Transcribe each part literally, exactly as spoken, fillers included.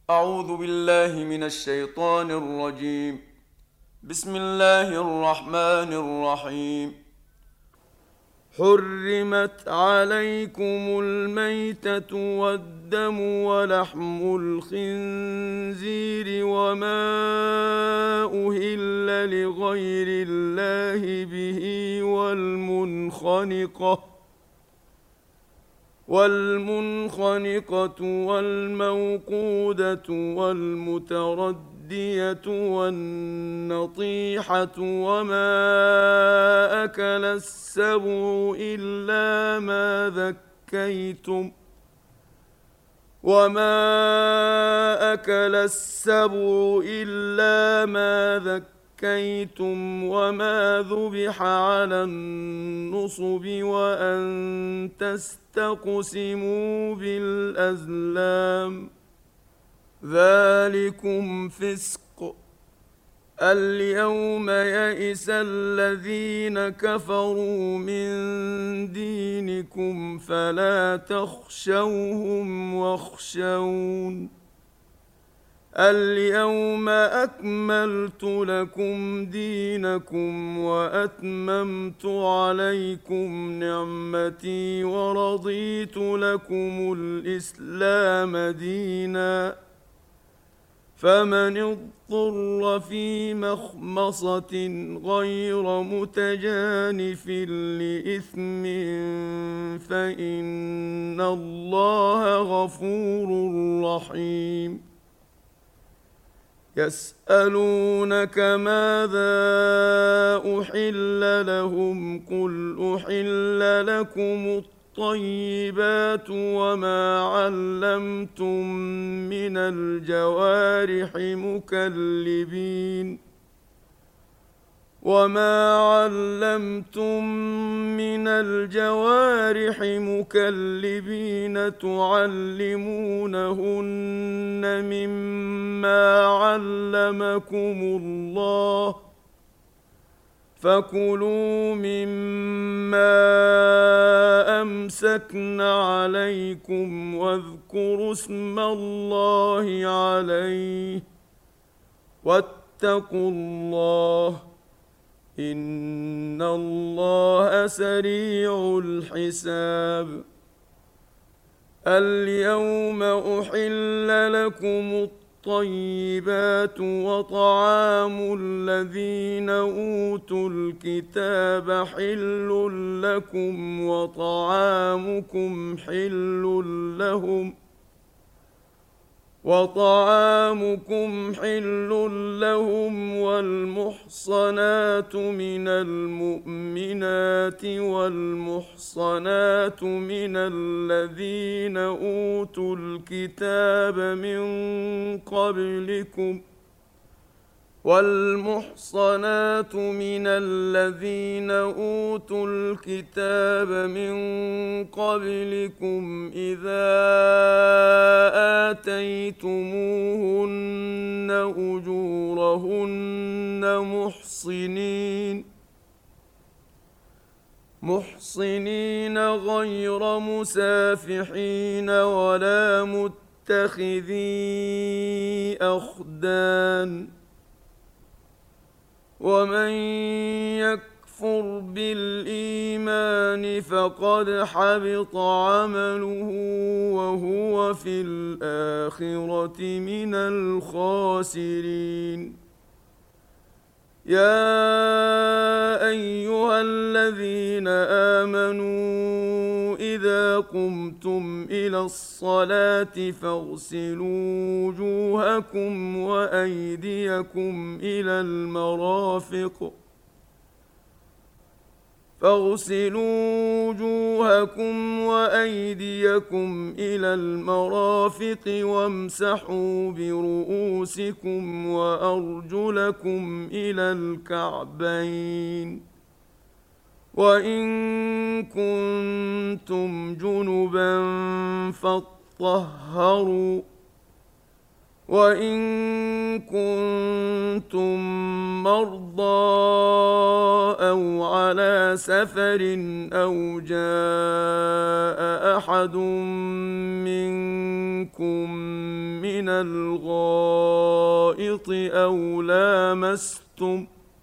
أعوذ بالله من الشيطان الرجيم. بسم الله الرحمن الرحيم. حرمت عليكم الميتة والدم ولحم الخنزير وما أهل لغير الله به والمنخنقة والمنخنقة والموقودة والمتردية والنطيحة وما أكل السبع إلا ما ذكيتم وما أكل السبع إلا ما ذكيتم وما ذبح على النصب وأن تستقسموا بالأزلام ذلكم فسق. اليوم يئس الذين كفروا من دينكم فلا تخشوهم واخشون. اليوم أكملت لكم دينكم وأتممت عليكم نعمتي ورضيت لكم الإسلام دينا. فمن اضطر في مخمصة غير متجانف لإثم فإن الله غفور رحيم. يسألونك ماذا أحل لهم قل أحل لكم الطيبات وما علمتم من الجوارح مكلبين وما علمتم من الجوارح مكلبين تعلمونهن مما علمكم الله فكلوا مما أمسكن عليكم واذكروا اسم الله عليه واتقوا الله إن الله سريع الحساب. اليوم أحل لكم الطيبات وطعام الذين أوتوا الكتاب حل لكم وطعامكم حل لهم وطعامكم حل لهم والمحصنات من المؤمنات والمحصنات من الذين أوتوا الكتاب من قبلكم والمحصنات من الذين أوتوا الكتاب من قبلكم إذا آتيتموهن أجورهن محصنين محصنين غير مسافحين ولا متخذي أخدان. ومن يكفر بالإيمان فقد حبط عمله وهو في الآخرة من الخاسرين. يا أيها الذين آمنوا إذا قمتم إلى الصلاة فاغسلوا وجوهكم وأيديكم إلى المرافق فاغسلوا وجوهكم وأيديكم إلى المرافق وامسحوا برؤوسكم وأرجلكم إلى الكعبين وإن كنتم جنبا فاطهروا وإن كنتم مرضى أو على سفر أو جاء أحد منكم من الغائط أو لامستم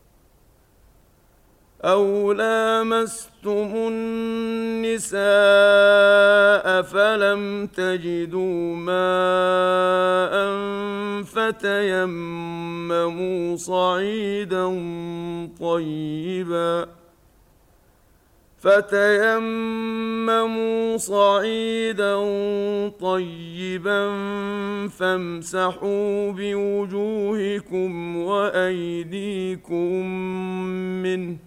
أو لامستم النساء فلم تجدوا ماء فتيمموا صعيدا طيبا فتيمموا صعيدا طيبا فامسحوا بوجوهكم وأيديكم منه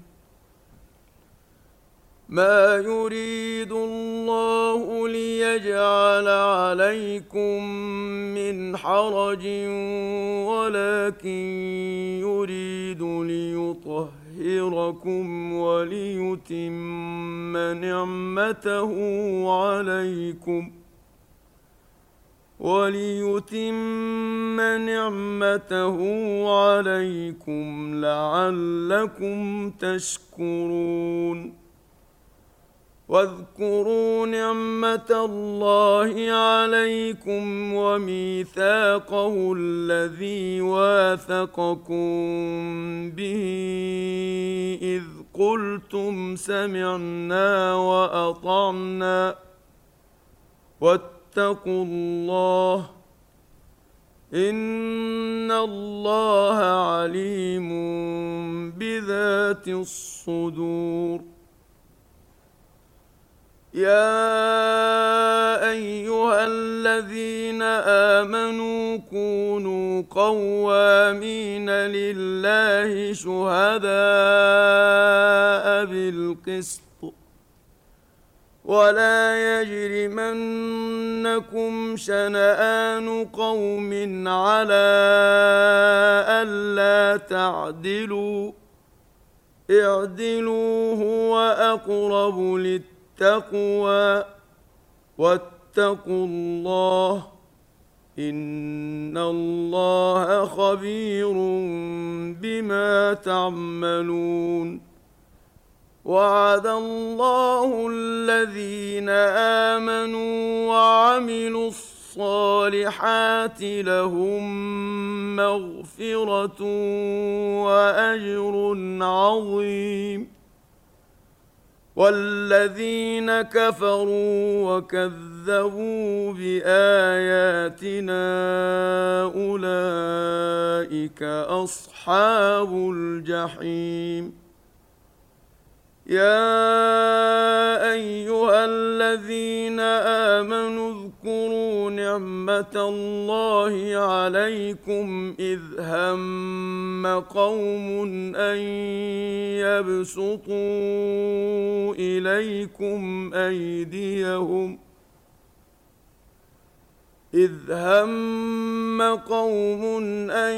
ما يريد الله ليجعل عليكم من حرج ولكن يريد ليطهركم وليتم نعمته عليكم وليتم نعمته عليكم لعلكم تشكرون واذكروا نعمة الله عليكم وميثاقه الذي واثقكم به إذ قلتم سمعنا وأطعنا واتقوا الله إن الله عليم بذات الصدور يا أيها الذين آمنوا كونوا قوامين لله شهداء بالقسط ولا يجرمنكم شنآن قوم على ألا تعدلوا اعدلوا هو أقرب للتقوى التقوى واتقوا الله إن الله خبير بما تعملون وعد الله الذين آمنوا وعملوا الصالحات لهم مغفرة وأجر عظيم والذين كفروا وكذبوا بآياتنا أولئك أصحاب الجحيم يا أيها الذين آمنوا اذكروا نعمة الله عليكم إذ هم قوم أن يبسطوا إليكم أيديهم إذ هم قوم أن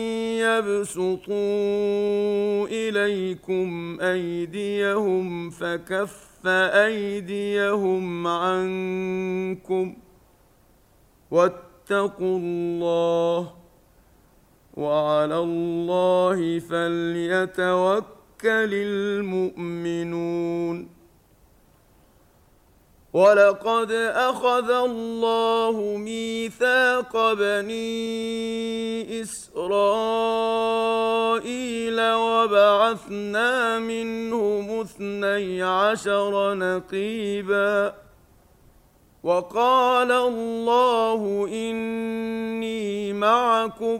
يبسطوا إليكم أيديهم فكف أيديهم عنكم واتقوا الله وعلى الله فليتوكل المؤمنون ولقد أخذ الله ميثاق بني إسرائيل وبعثنا منهم اثني عشر نقيبا وقال الله إني معكم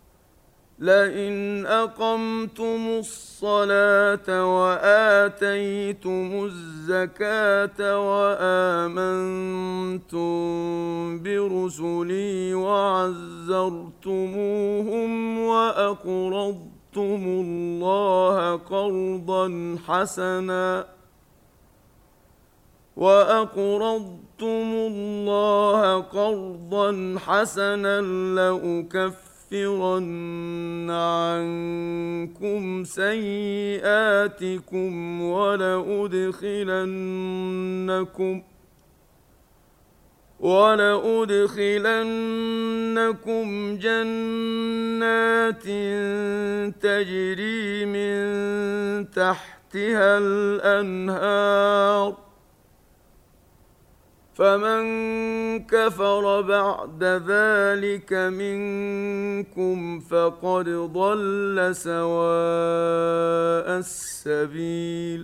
لئن أقمتم الصلاة وآتيتم الزكاة وآمنتم برسلي وعزرتموهم وأقرضتم الله قرضا حسنا وأقرضتم الله قرضا حسنا لأكفر لأكفرن عنكم سيئاتكم ولأدخلنكم ولأدخلنكم جنات تجري من تحتها الأنهار فمن كفر بعد ذلك منكم فقد ضل سواء السبيل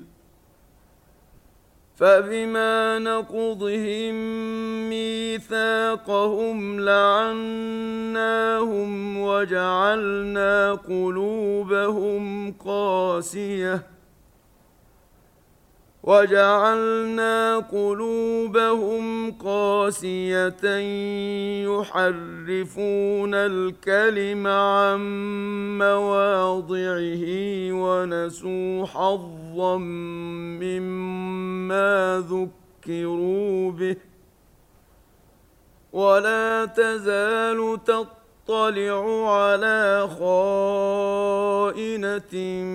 فبما نقضهم ميثاقهم لعناهم وجعلنا قلوبهم قاسية وجعلنا قلوبهم قاسية يحرفون الكلم عن مواضعه ونسوا حظا مما ذكروا به ولا تزال تطلع على خائنة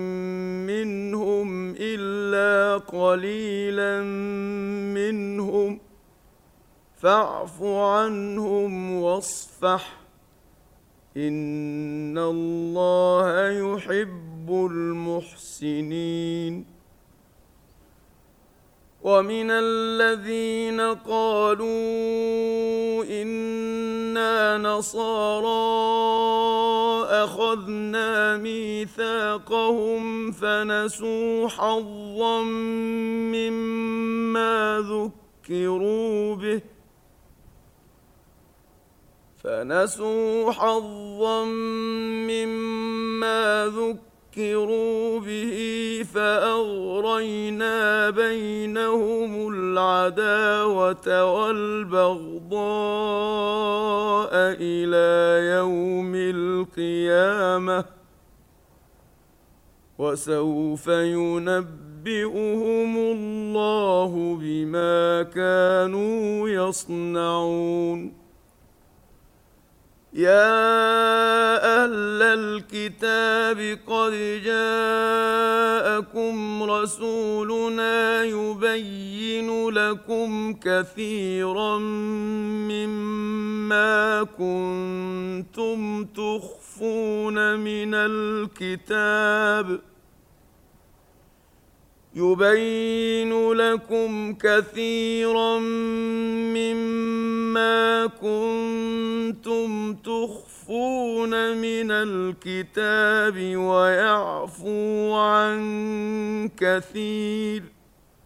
منهم إلا قليلا منهم فاعف عنهم واصفح إن الله يحب المحسنين ومن الذين قالوا إنا نصارى أخذنا ميثاقهم فنسوا حظا مما ذكروا به فنسوا حظا مما ذكروا به فأغرينا بينهم العداوة والبغضاء إلى يوم القيامة وسوف ينبئهم الله بما كانوا يصنعون يا أهل الكتاب قد جاءكم رسولنا يبين لكم كثيرا مما كنتم تخفون من الكتاب يبين لكم كثيرا مما كنتم تخفون من الكتاب ويعفو عن كثير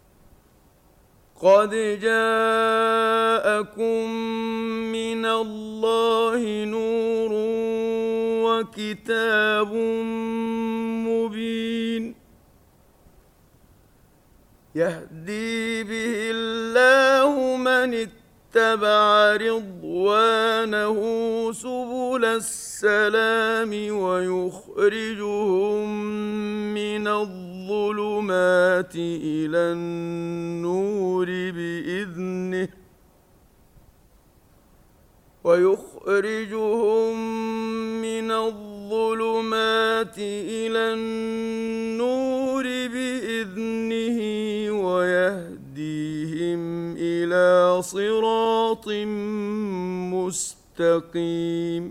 قد جاءكم من الله نور وكتاب مبين يهدي به الله من اتبع رضوانه سبل السلام ويخرجهم من الظلمات إلى النور بإذنه ويخرجهم من الظلمات إلى النور بإذنه ويهديهم إلى صراط مستقيم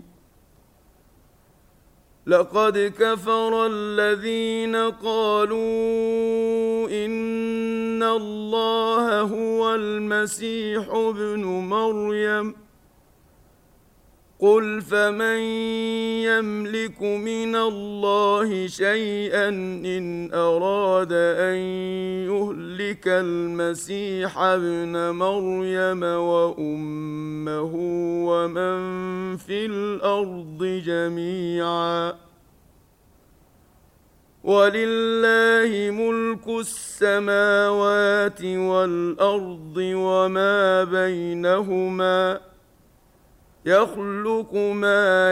لقد كفر الذين قالوا إن الله هو المسيح ابن مريم قل فمن يملك من الله شيئا إن أراد أن يهلك المسيح ابن مريم وأمه ومن في الأرض جميعا ولله ملك السماوات والأرض وما بينهما يخلق ما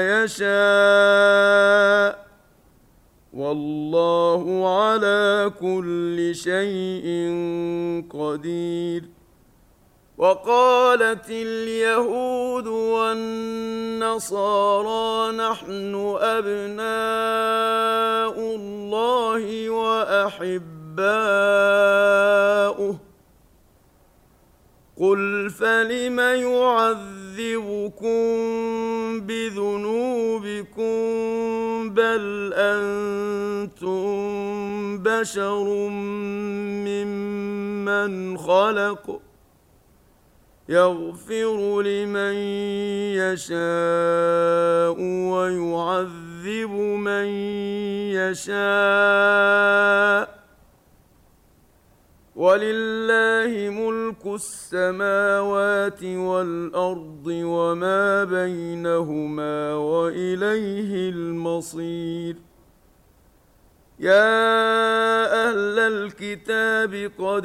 يشاء والله على كل شيء قدير وقالت اليهود والنصارى نحن أبناء الله وأحباؤه قل فلم يعذبكم بذنوبكم بل أنتم بشر ممن خلق يغفر لمن يشاء ويعذب من يشاء ولله ملك السماوات والأرض وما بينهما وإليه المصير. يا أهل الكتاب قد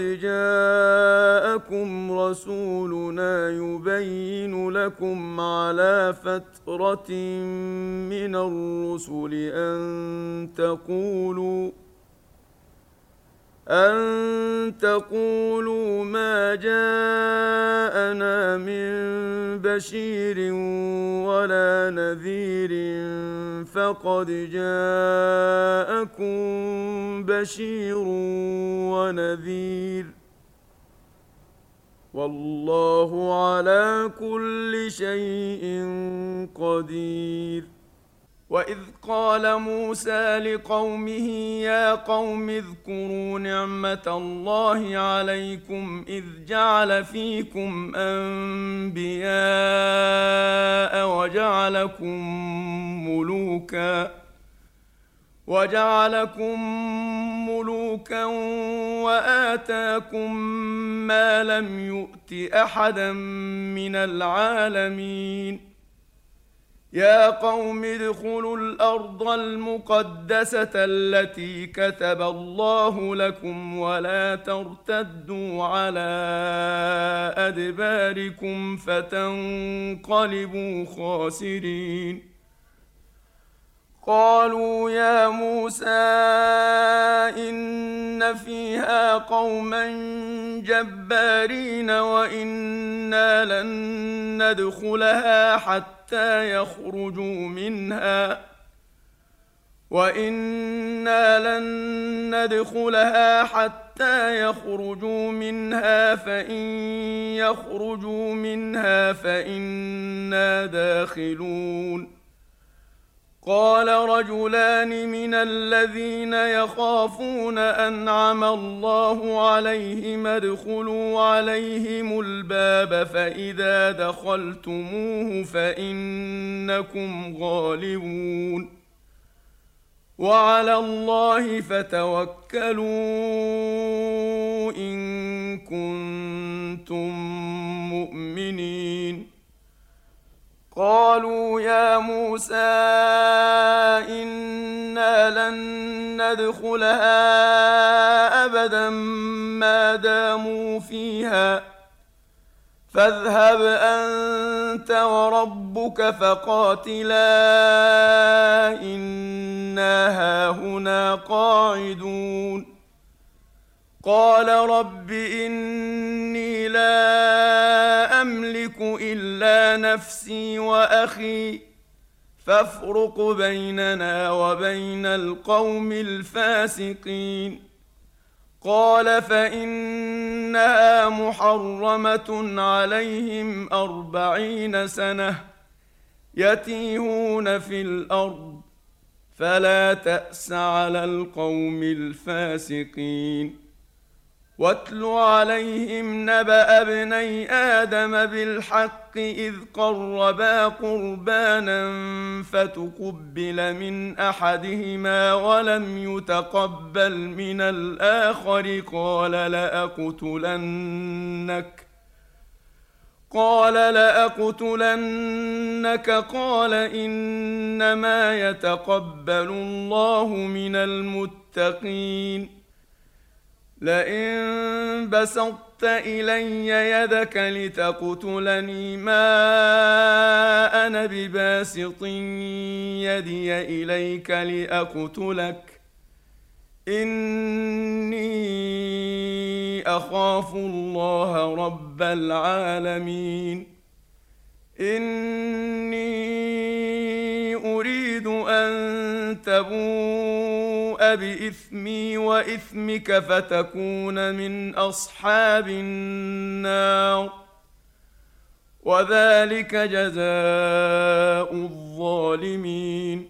جاءكم رسولنا يبين لكم على فترة من الرسل أن تقولوا أن تقولوا ما جاءنا من بشير ولا نذير فقد جاءكم بشير ونذير والله على كل شيء قدير. وإذ قال موسى لقومه يا قوم اذكروا نعمة الله عليكم إذ جعل فيكم أنبياء وجعلكم ملوكا وجعلكم ملوكا وآتاكم ما لم يؤت أحدا من العالمين. يا قوم ادخلوا الأرض المقدسة التي كتب الله لكم ولا ترتدوا على أدباركم فتنقلبوا خاسرين. قالوا يا موسى إن فيها قوما جبارين وإنا لن ندخلها حتى يخرجوا منها وإنا لن ندخلها حتى يخرجوا منها فإن يخرجوا منها فإنا داخلون. قال رجلان من الذين يخافون أنعم الله عليهم ادخلوا عليهم الباب فإذا دخلتموه فإنكم غالبون وعلى الله فتوكلوا إن كنتم مؤمنين. قالوا يا موسى إنا لن ندخلها أبدا ما داموا فيها فاذهب أنت وربك فقاتلا إنا هاهنا قاعدون. قال رب إني لا أملك إلا نفسي وأخي فافرق بيننا وبين القوم الفاسقين. قال فإنها محرمة عليهم أربعين سنة يتيهون في الأرض فلا تأس على القوم الفاسقين. واتل عليهم نبأ ابني آدم بالحق إذ قربا قربانا فتقبل من أحدهما ولم يتقبل من الآخر قال لأقتلنك قال لأقتلنك قال إنما يتقبل الله من المتقين. لئن بسطت إلي يدك لتقتلني ما أنا بباسط يدي إليك لأقتلك إني أخاف الله رب العالمين. إني أريد أن تبوء بإثمي وإثمك فتكون من أصحاب النار وذلك جزاء الظالمين.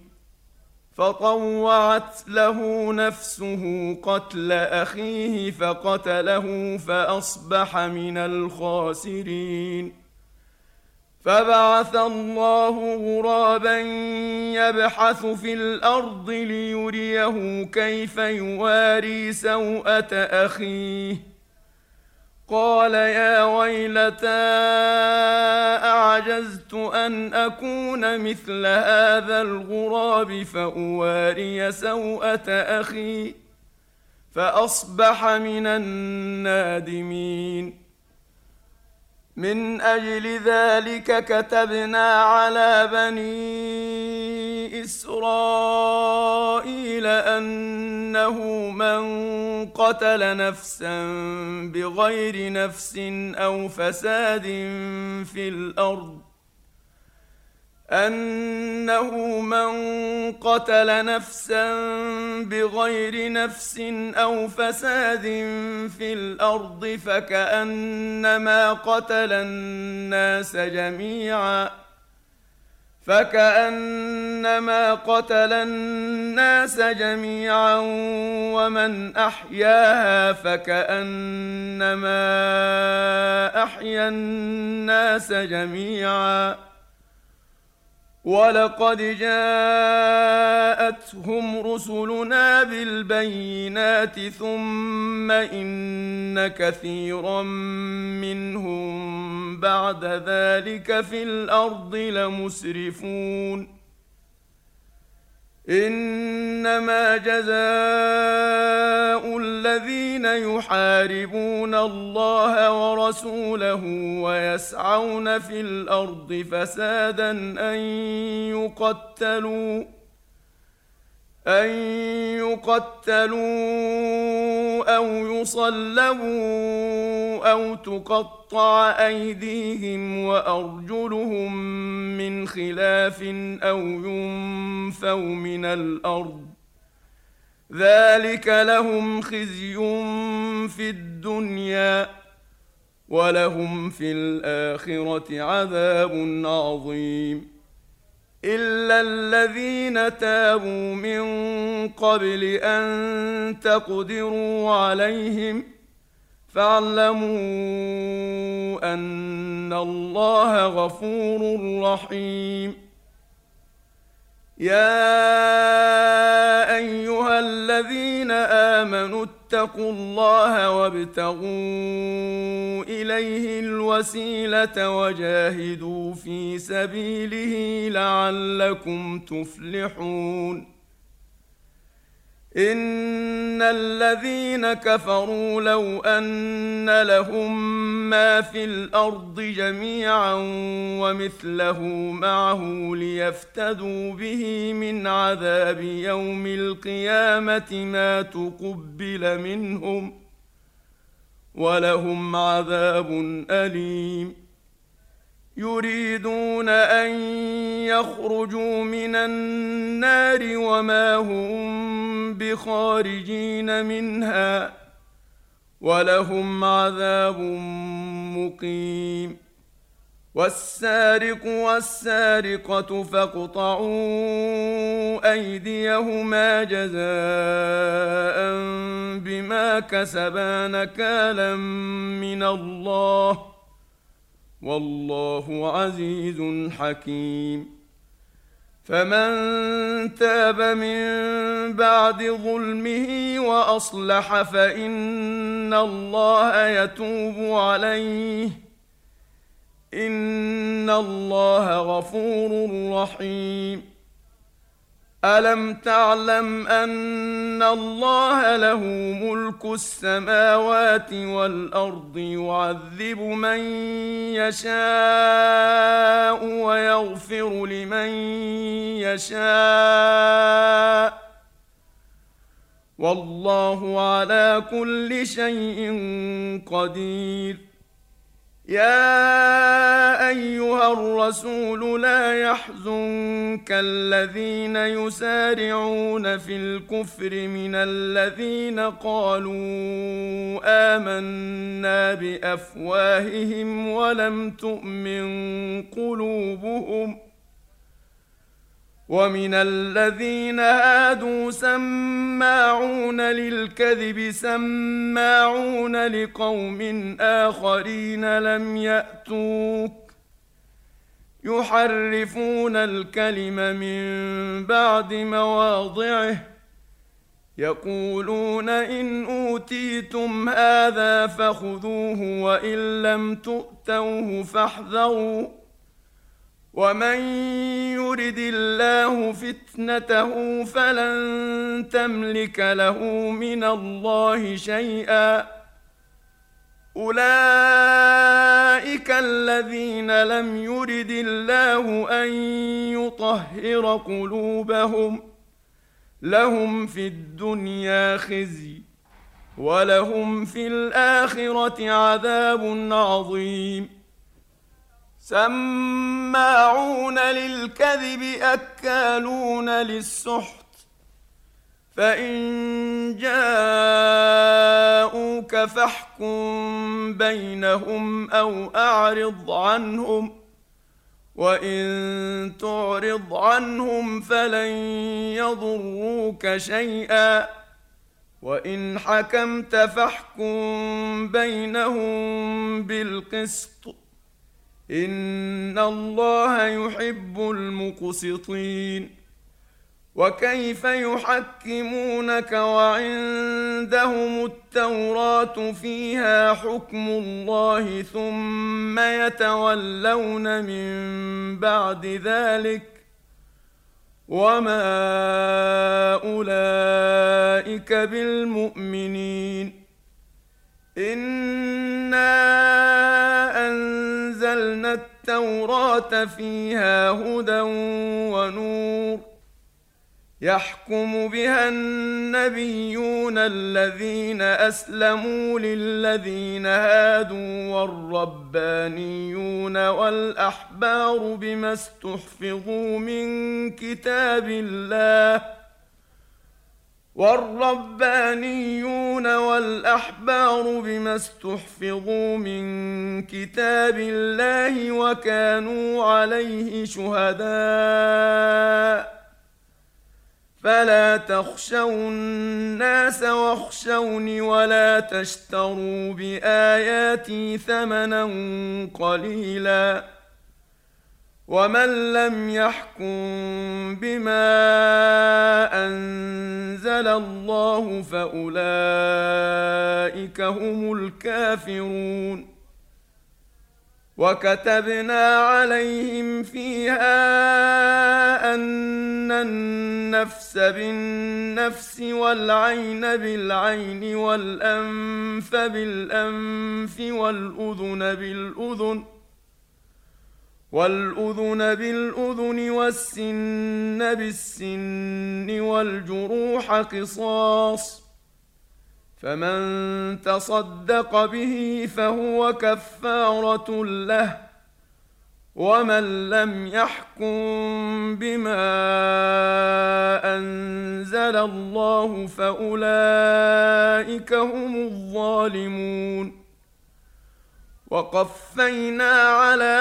فطوعت له نفسه قتل أخيه فقتله فأصبح من الخاسرين. فبعث الله غرابا يبحث في الأرض ليريه كيف يواري سوءة أخيه قال يا ويلتى أعجزت أن أكون مثل هذا الغراب فأواري سوءة أخي فأصبح من النادمين. من أجل ذلك كتبنا على بني إسرائيل أنه من قتل نفسا بغير نفس أو فساد في الأرض أنه من قتل نفسا بغير نفس أو فساد في الأرض فكأنما قتل الناس جميعا فكأنما قتل الناس جميعا ومن أحياها فكأنما أحيا الناس جميعا. ولقد جاءتهم رسلنا بالبينات ثم إن كثيرا منهم بعد ذلك في الأرض لمسرفون. إنما جزاء الذين يحاربون الله ورسوله ويسعون في الأرض فسادا أن يقتلوا أن يقتلوا أو يصلبوا أو تقطع أيديهم وأرجلهم من خلاف أو ينفوا من الأرض ذلك لهم خزي في الدنيا ولهم في الآخرة عذاب عظيم. إلا الذين تابوا من قبل أن تقدروا عليهم فاعلموا أن الله غفور رحيم. يا أيها الذين آمنوا اتقوا الله وابتغوا إليه الوسيلة وجاهدوا في سبيله لعلكم تفلحون. إن الذين كفروا لو أن لهم ما في الأرض جميعا ومثله معه ليفتدوا به من عذاب يوم القيامة ما تقبل منهم ولهم عذاب أليم. يريدون أن يخرجوا من النار وما هم بخارجين منها ولهم عذاب مقيم. والسارق والسارقة فاقطعوا أيديهما جزاء بما كسبا نكالا من الله والله عزيز حكيم. فمن تاب من بعد ظلمه وأصلح فإن الله يتوب عليه إن الله غفور رحيم. ألم تعلم أن الله له ملك السماوات والأرض يعذب من يشاء ويغفر لمن يشاء والله على كل شيء قدير. يا أيها الرسول لا يحزنك الذين يسارعون في الكفر من الذين قالوا آمنا بأفواههم ولم تؤمن قلوبهم ومن الذين هادوا سماعون للكذب سماعون لقوم آخرين لم يأتوك يحرفون الكلم من بعد مواضعه يقولون إن أوتيتم هذا فخذوه وإن لم تؤتوه فاحذروا ومن يرد الله فتنته فلن تملك له من الله شيئا أولئك الذين لم يرد الله أن يطهر قلوبهم لهم في الدنيا خزي ولهم في الآخرة عذاب عظيم سماعون للكذب أكالون للسحت فإن جاءوك فاحكم بينهم أو أعرض عنهم وإن تعرض عنهم فلن يضروك شيئا وإن حكمت فاحكم بينهم بالقسط إن الله يحب المقسطين وكيف يحكمونك وعندهم التوراة فيها حكم الله ثم يتولون من بعد ذلك وما أولئك بالمؤمنين إنا أنزلنا التوراة فيها هدى ونور يحكم بها النبيون الذين أسلموا للذين هادوا والربانيون والأحبار بما استحفظوا من كتاب الله والربانيون والأحبار بما استحفظوا من كتاب الله وكانوا عليه شهداء فلا تخشوا الناس واخشوني ولا تشتروا بآياتي ثمنا قليلا ومن لم يحكم بما أنزل الله فأولئك هم الكافرون وكتبنا عليهم فيها أن النفس بالنفس والعين بالعين والأنف بالأنف والأذن بالأذن والأذن بالأذن والسن بالسن والجروح قصاص فمن تصدق به فهو كفارة له ومن لم يحكم بما أنزل الله فأولئك هم الظالمون وقفينا على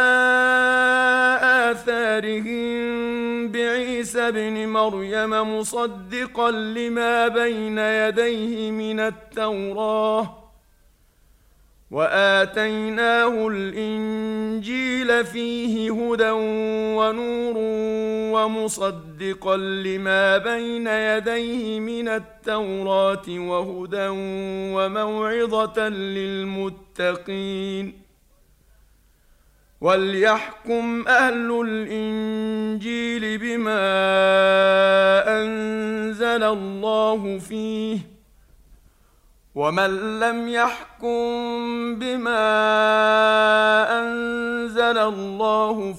آثارهم بعيسى ابن مريم مصدقا لما بين يديه من التوراة وآتيناه الإنجيل فيه هدى ونور ومصدقا لما بين يديه من التوراة وهدى وموعظة للمتقين وليحكم أهل الإنجيل بما أنزل الله فيه ومن لم يحكم بما أنزل الله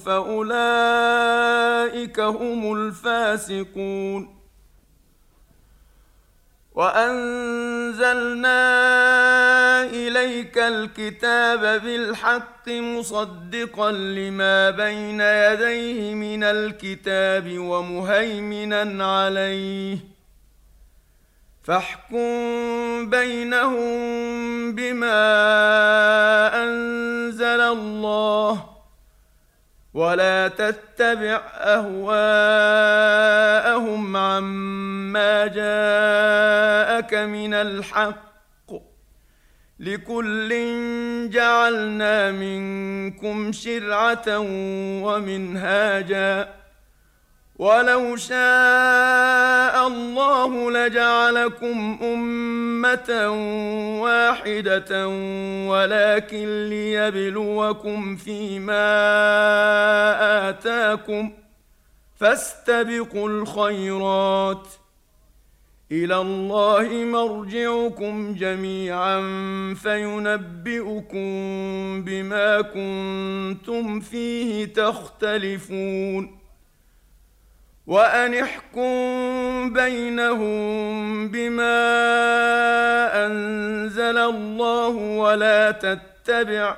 فأولئك هم الفاسقون وأنزلنا إليك الكتاب بالحق مصدقا لما بين يديه من الكتاب ومهيمنا عليه فاحكم بينهم بما أنزل الله ولا تتبع أهواءهم عما جاءك من الحق لكل جعلنا منكم شرعة ومنهاجا ولو شاء الله لجعلكم أمة واحدة ولكن ليبلوكم فيما آتاكم فاستبقوا الخيرات إلى الله مرجعكم جميعا فينبئكم بما كنتم فيه تختلفون وأن احكم بينهم بما أنزل الله ولا تتبع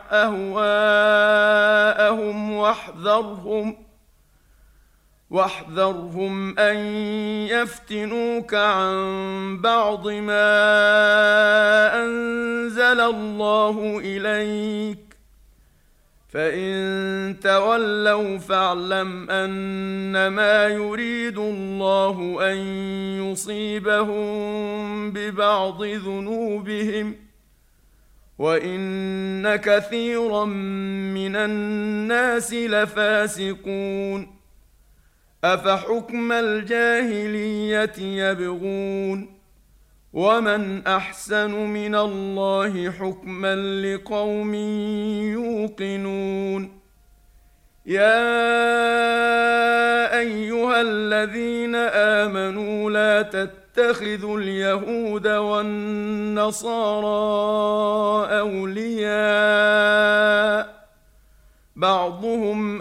أهواءهم واحذرهم واحذرهم أن يفتنوك عن بعض ما أنزل الله إليك فإن تولوا فاعلم أنما يريد الله أن يصيبهم ببعض ذنوبهم وإن كثيرا من الناس لفاسقون أفحكم الجاهلية يبغون ومن أحسن من الله حكما لقوم يوقنون يا أيها الذين آمنوا لا تتخذوا اليهود والنصارى أولياء بعضهم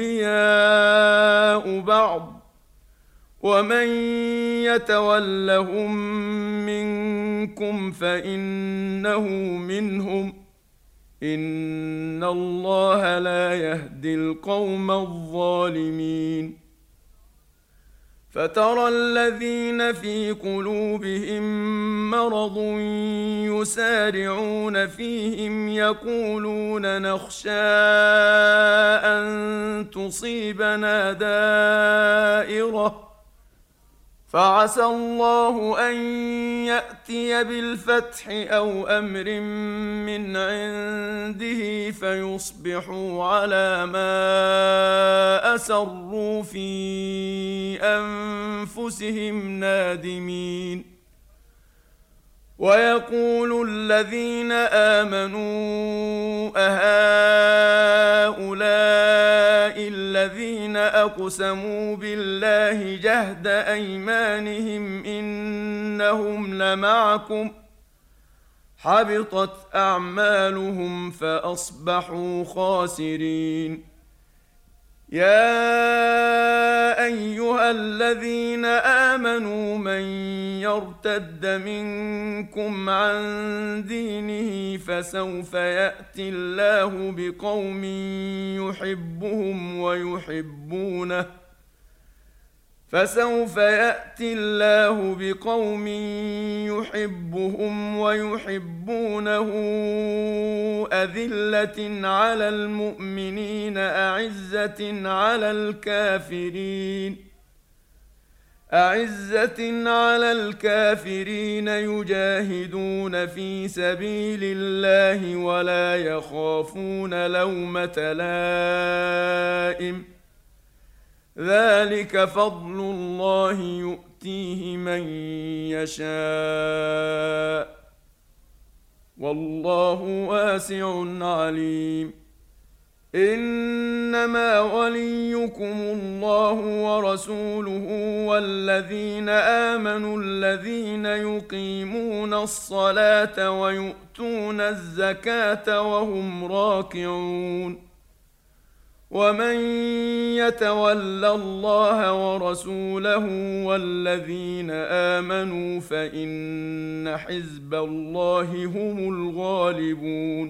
أولياء بعض ومن يتولهم منكم فإنه منهم إن الله لا يهدي القوم الظالمين فترى الذين في قلوبهم مرض يسارعون فيهم يقولون نخشى أن تصيبنا دائرة فعسى الله أن يأتي بالفتح أو أمر من عنده فيصبحوا على ما أسروا في أنفسهم نادمين ويقول الذين آمنوا أهؤلاء الذين أقسموا بالله جهد أيمانهم إنهم لمعكم حبطت أعمالهم فأصبحوا خاسرين يا أيها الذين آمنوا من يرتد منكم عن دينه فسوف يأتي الله بقوم يحبهم ويحبونه فسوف يأتي الله بقوم يحبهم ويحبونه أذلة على المؤمنين أعزة على الكافرين أعزة على الكافرين يجاهدون في سبيل الله ولا يخافون لومة لائم ذلك فضل الله يؤتيه من يشاء والله واسع عليم إنما وليكم الله ورسوله والذين آمنوا الذين يقيمون الصلاة ويؤتون الزكاة وهم راكعون ومن يتول الله ورسوله والذين آمنوا فإن حزب الله هم الغالبون.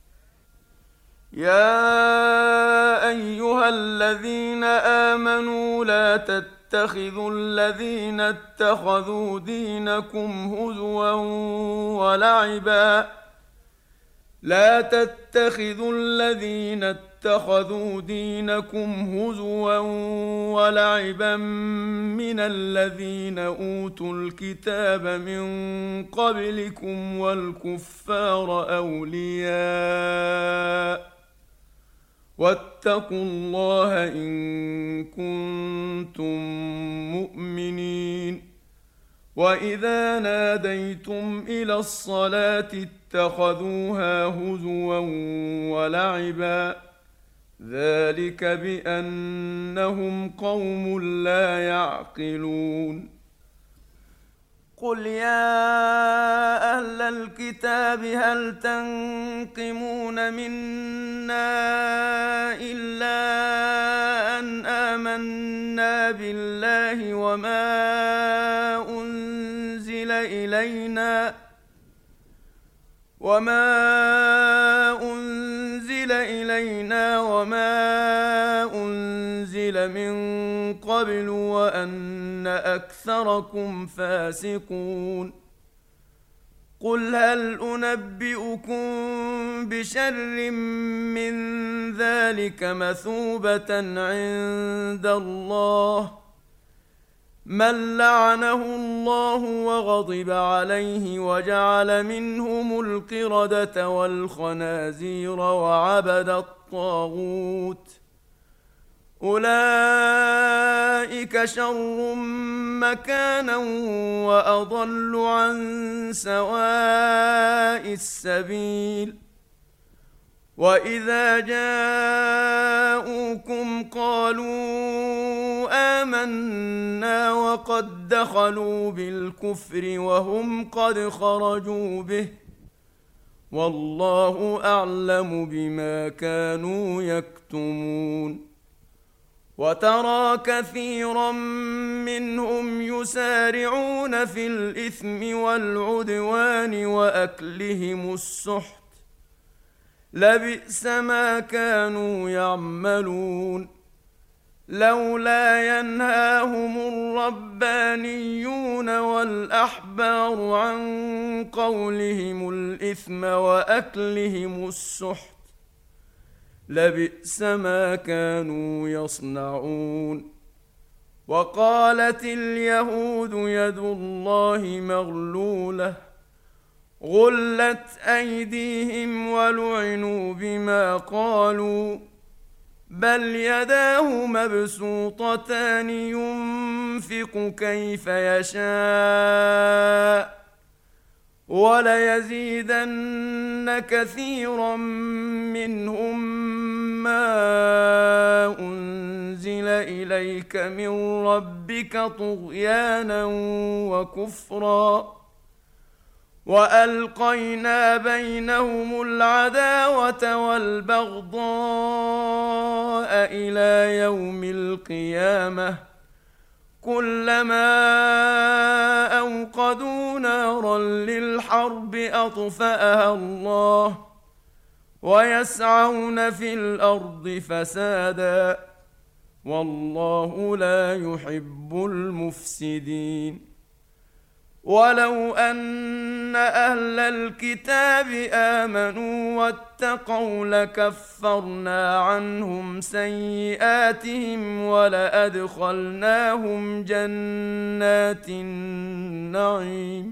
يا أيها الذين آمنوا لا تتخذوا الذين اتخذوا دينكم هزوا ولعبا لا تتخذوا الذين اتخذوا دينكم هزوا ولعبا من الذين أوتوا الكتاب من قبلكم والكفار أولياء واتقوا الله إن كنتم مؤمنين. وإذا ناديتم إلى الصلاة اتخذوها هزوا ولعبا ذلك بأنهم قوم لا يعقلون. قل يا أهل الكتاب هل تنقمون منا إلا أن آمنا بالله وما أنزل إلينا وما أنزل إلينا وما أنزل من قبل وأن أكثركم فاسقون. قل هل أنبئكم بشر من ذلك مثوبة عند الله من لعنه الله وغضب عليه وجعل منهم القردة والخنازير وعبد الطاغوت أولئك شر مكانا وأضل عن سواء السبيل. وإذا جاءوكم قالوا آمنا وقد دخلوا بالكفر وهم قد خرجوا به والله أعلم بما كانوا يكتمون. وترى كثيرا منهم يسارعون في الإثم والعدوان وأكلهم السحت لبئس ما كانوا يعملون. لولا ينهاهم الربانيون والأحبار عن قولهم الإثم وأكلهم السحت لبئس ما كانوا يصنعون. وقالت اليهود يد الله مغلولة غلت أيديهم ولعنوا بما قالوا بل يداه مبسوطتان ينفق كيف يشاء وليزيدن كثيرا منهم ما أنزل إليك من ربك طغيانا وكفرا وألقينا بينهم العداوة والبغضاء إلى يوم القيامة كلما أوقدوا نارا للحرب أطفأها الله ويسعون في الأرض فسادا والله لا يحب المفسدين. ولو أن أهل الكتاب آمنوا واتقوا لكفرنا عنهم سيئاتهم ولأدخلناهم جنات النعيم.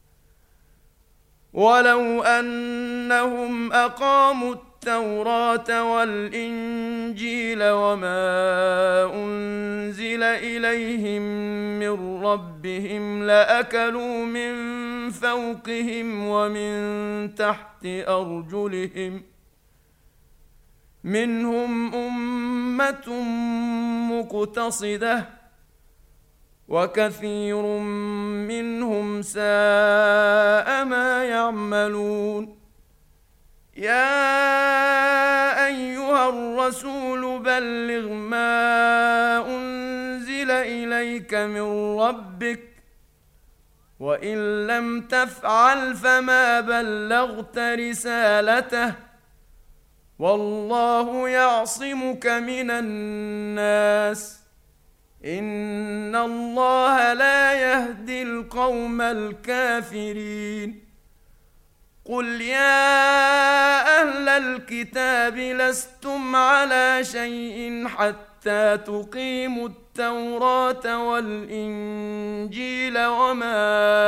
ولو أنهم أقاموا التوراة والإنجيل وما أنزل إليهم من ربهم لأكلوا من فوقهم ومن تحت أرجلهم منهم أمة مقتصدة وكثير منهم ساء ما يعملون. يا أيها الرسول الرسول بلغ ما أنزل إليك من ربك وإن لم تفعل فما بلغت رسالته والله يعصمك من الناس إن الله لا يهدي القوم الكافرين قل يا أهل الكتاب لستم على شيء حتى تقيموا التوراة والإنجيل وما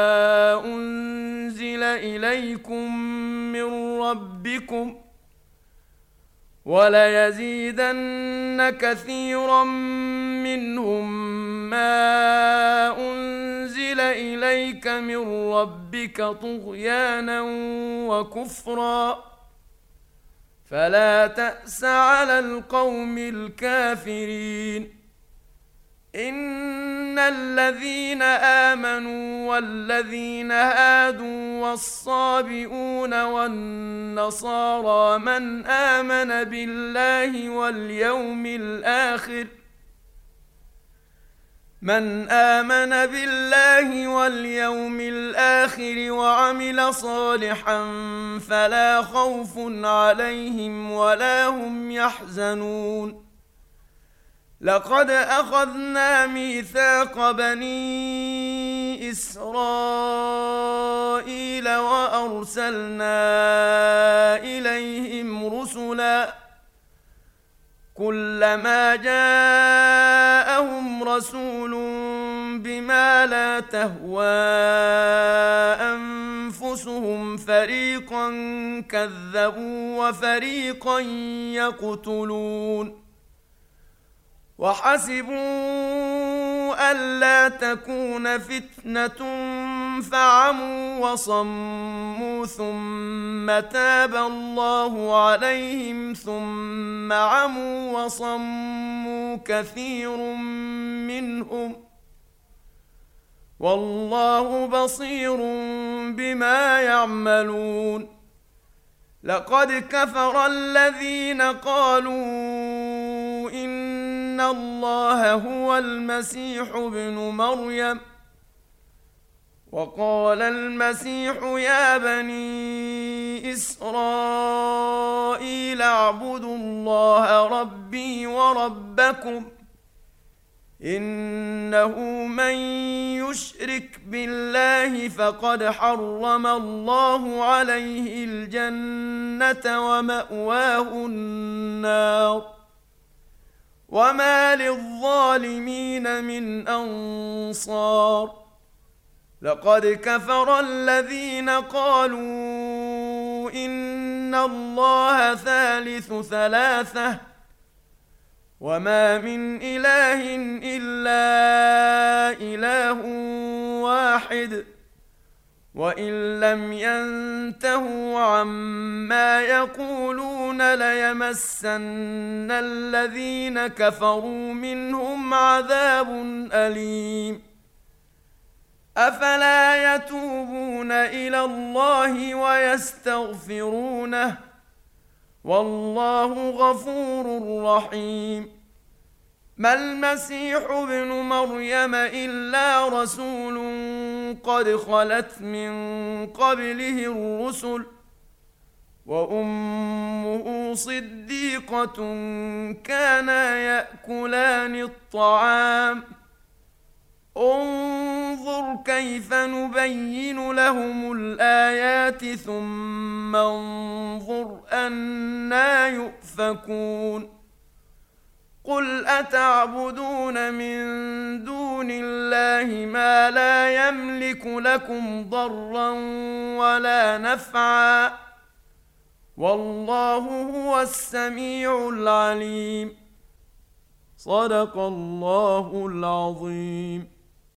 أنزل إليكم من ربكم وليزيدن كثيرا منهم ما أنزل إليك من ربك طغيانا وكفرا فلا تأس على القوم الكافرين إن الذين آمنوا والذين هادوا والصابئون والنصارى من آمن بالله واليوم الآخر من آمن بالله واليوم الآخر وعمل صالحا فلا خوف عليهم ولا هم يحزنون لقد أخذنا ميثاق بني إسرائيل وأرسلنا إليهم رسلا كلما جاءهم رسول بما لا تهوى أنفسهم فريقا كذبوا وفريقا يقتلون وحسبوا ألا تكون فتنة فعموا وصموا ثم تاب الله عليهم ثم عموا وصموا كثير منهم والله بصير بما يعملون لقد كفر الذين قالوا إن الله هو المسيح ابن مريم وقال المسيح يا بني إسرائيل اعبدوا الله ربي وربكم إنه من يشرك بالله فقد حرم الله عليه الجنة ومأواه النار وما للظالمين من أنصار لقد كفر الذين قالوا إن الله ثالث ثلاثة وما من إله إلا إله واحد وإن لم ينتهوا عما يقولون ليمسن الذين كفروا منهم عذاب أليم أفلا يتوبون إلى الله ويستغفرونه والله غفور رحيم ما المسيح ابن مريم إلا رسول قد خلت من قبله الرسل وأمه صديقة كانا يأكلان الطعام انظر كيف نبين لهم الآيات ثم انظر أنى يؤفكون قل أتعبدون من دون الله ما لا يملك لكم ضرا ولا نفعا والله هو السميع العليم صدق الله العظيم.